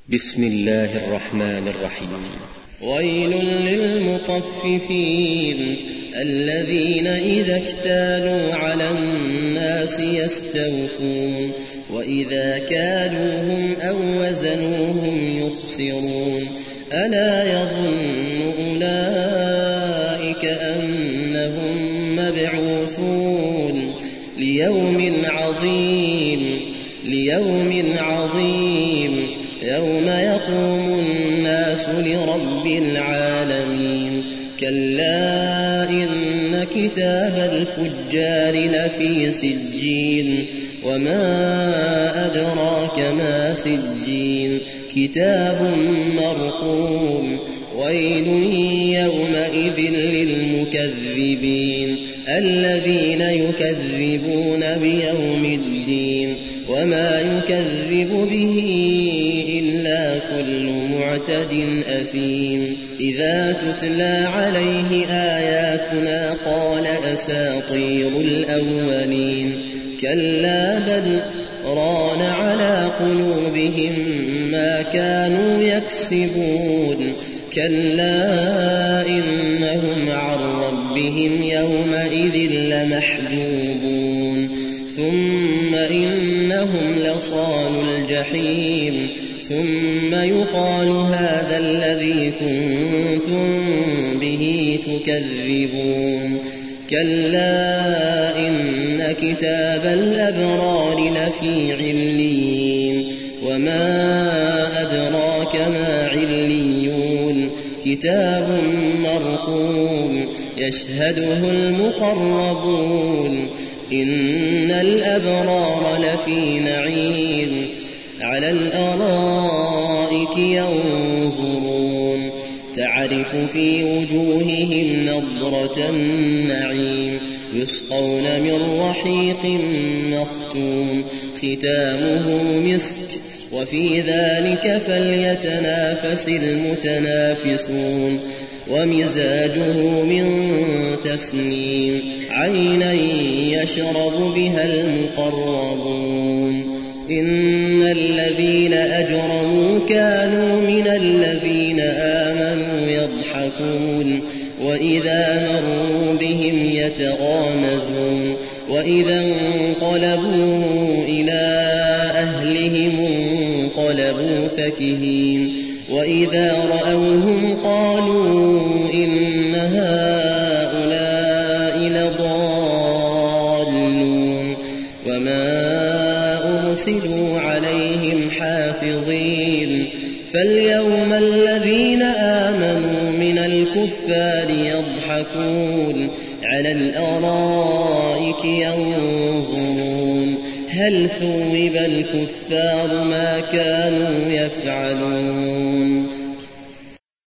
بسم الله الرحمن الرحيم. ويل للمطففين الذين إذا اكتالوا على الناس يستوفون وإذا كالوهم أو وزنوهم يخسرون ألا يظن أولئك أنهم مبعوثون ليوم عظيم يوم يقوم الناس لرب العالمين كلا إن كتاب الفجار لفي سجين وما أدراك ما سجين كتاب مرقوم ويل يومئذ للمكذبين الذين يكذبون بيوم الدين وما يكذب به إلا كل معتد أثيم إذا تتلى عليه آياتنا قال أساطير الأولين كلا بل ران على قلوبهم ما كانوا يكسبون كلا إنهم عن ربهم يومئذ لمحجوبون ثم إنهم لصال الجحيم ثم يقال هذا الذي كنتم به تكذبون كلا إن كتاب الأبرار لفي عليين وما أدراك ما عليون كتاب مرقوم يشهده المقربون إن الأبرار لفي نعيم على الأرائك ينظرون تعرف في وجوههم نضرة النعيم يسقون من رحيق مختوم ختامه مسك وفي ذلك فليتنافس المتنافسون ومزاجه من تسنيم عينا يشرب بها المقربون إن الذين أجرموا كانوا من الذين آمنوا يضحكون وإذا مروا بهم يتغامزون وإذا انقلبوا إلى أهلهم انقلبوا فكهين وإذا رأوهم قالوا إن هؤلاء لضالون وما أرسلوا عليهم حافظين فاليوم الذين آمنوا من الكفار يضحكون على الأرائك ينظرون هل ثوب الكفار ما كانوا يفعلون